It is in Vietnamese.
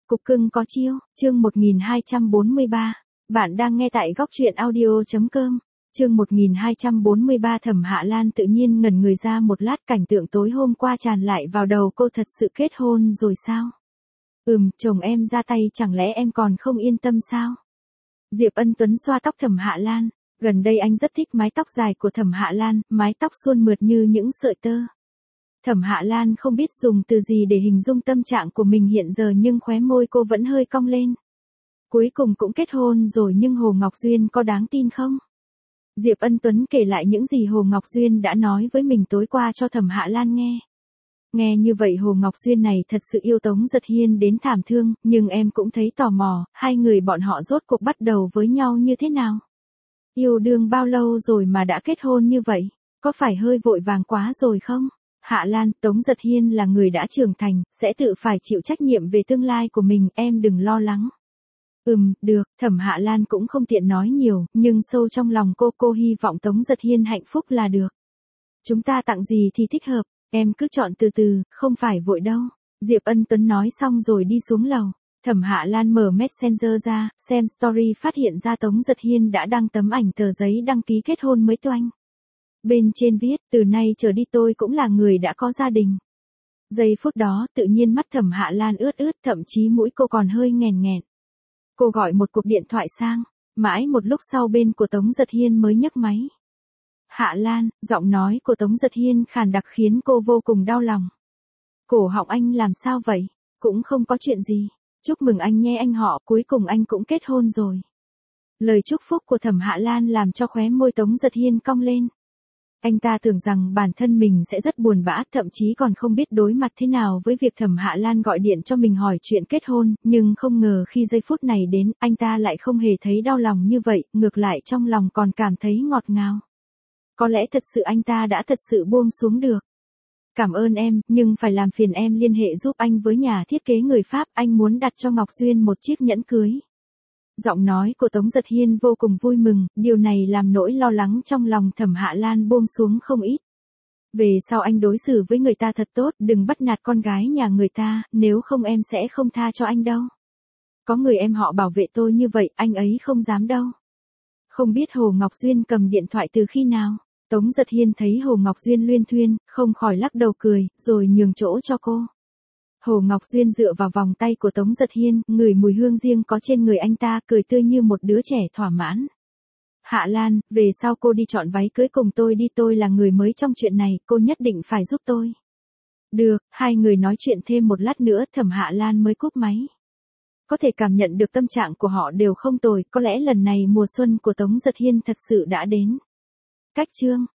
Cục cưng có chiêu, chương 1243. Bạn đang nghe tại góc truyện audio.com. Chương 1243. Thẩm Hạ Lan tự nhiên ngẩn người ra một lát, cảnh tượng tối hôm qua tràn lại vào đầu cô. Thật sự kết hôn rồi sao? Chồng em ra tay, chẳng lẽ em còn không yên tâm sao? Diệp Ân Tuấn xoa tóc Thẩm Hạ Lan. Gần đây anh rất thích mái tóc dài của Thẩm Hạ Lan, mái tóc suôn mượt như những sợi tơ. Thẩm Hạ Lan không biết dùng từ gì để hình dung tâm trạng của mình hiện giờ, nhưng khóe môi cô vẫn hơi cong lên. Cuối cùng cũng kết hôn rồi, nhưng Hồ Ngọc Duyên có đáng tin không? Diệp Ân Tuấn kể lại những gì Hồ Ngọc Duyên đã nói với mình tối qua cho Thẩm Hạ Lan nghe. Nghe như vậy Hồ Ngọc Duyên này thật sự yêu Tống Giật Hiên đến thảm thương, nhưng em cũng thấy tò mò, hai người bọn họ rốt cuộc bắt đầu với nhau như thế nào? Yêu đương bao lâu rồi mà đã kết hôn như vậy? Có phải hơi vội vàng quá rồi không? Hạ Lan, Tống Giật Hiên là người đã trưởng thành, sẽ tự phải chịu trách nhiệm về tương lai của mình, em đừng lo lắng. Được, Thẩm Hạ Lan cũng không tiện nói nhiều, nhưng sâu trong lòng cô hy vọng Tống Giật Hiên hạnh phúc là được. Chúng ta tặng gì thì thích hợp, em cứ chọn từ từ, không phải vội đâu. Diệp Ân Tuấn nói xong rồi đi xuống lầu. Thẩm Hạ Lan mở Messenger ra, xem story, phát hiện ra Tống Giật Hiên đã đăng tấm ảnh tờ giấy đăng ký kết hôn mới toanh. Bên trên viết, từ nay trở đi tôi cũng là người đã có gia đình. Giây phút đó, tự nhiên mắt Thẩm Hạ Lan ướt, thậm chí mũi cô còn hơi nghèn nghẹn. Cô gọi một cuộc điện thoại sang, mãi một lúc sau bên của Tống Giật Hiên mới nhấc máy. Hạ Lan, giọng nói của Tống Giật Hiên khàn đặc khiến cô vô cùng đau lòng. Cổ họng anh làm sao vậy? Cũng không có chuyện gì. Chúc mừng anh nhé anh họ, cuối cùng anh cũng kết hôn rồi. Lời chúc phúc của Thẩm Hạ Lan làm cho khóe môi Tống Giật Hiên cong lên. Anh ta tưởng rằng bản thân mình sẽ rất buồn bã, thậm chí còn không biết đối mặt thế nào với việc Thẩm Hạ Lan gọi điện cho mình hỏi chuyện kết hôn, nhưng không ngờ khi giây phút này đến, anh ta lại không hề thấy đau lòng như vậy, ngược lại trong lòng còn cảm thấy ngọt ngào. Có lẽ thật sự anh ta đã thật sự buông xuống được. Cảm ơn em, nhưng phải làm phiền em liên hệ giúp anh với nhà thiết kế người Pháp, anh muốn đặt cho Ngọc Duyên một chiếc nhẫn cưới. Giọng nói của Tống Giật Hiên vô cùng vui mừng, điều này làm nỗi lo lắng trong lòng Thẩm Hạ Lan buông xuống không ít. Về sau anh đối xử với người ta thật tốt, đừng bắt nạt con gái nhà người ta, nếu không em sẽ không tha cho anh đâu. Có người em họ bảo vệ tôi như vậy, anh ấy không dám đâu. Không biết Hồ Ngọc Duyên cầm điện thoại từ khi nào? Tống Giật Hiên thấy Hồ Ngọc Duyên luyên thuyên, không khỏi lắc đầu cười, rồi nhường chỗ cho cô. Hồ Ngọc Duyên dựa vào vòng tay của Tống Giật Hiên, ngửi mùi hương riêng có trên người anh ta, cười tươi như một đứa trẻ thỏa mãn. Hạ Lan, về sau cô đi chọn váy cưới cùng tôi đi, tôi là người mới trong chuyện này, cô nhất định phải giúp tôi. Được, hai người nói chuyện thêm một lát nữa, Thẩm Hạ Lan mới cúp máy. Có thể cảm nhận được tâm trạng của họ đều không tồi, có lẽ lần này mùa xuân của Tống Giật Hiên thật sự đã đến. Cách chương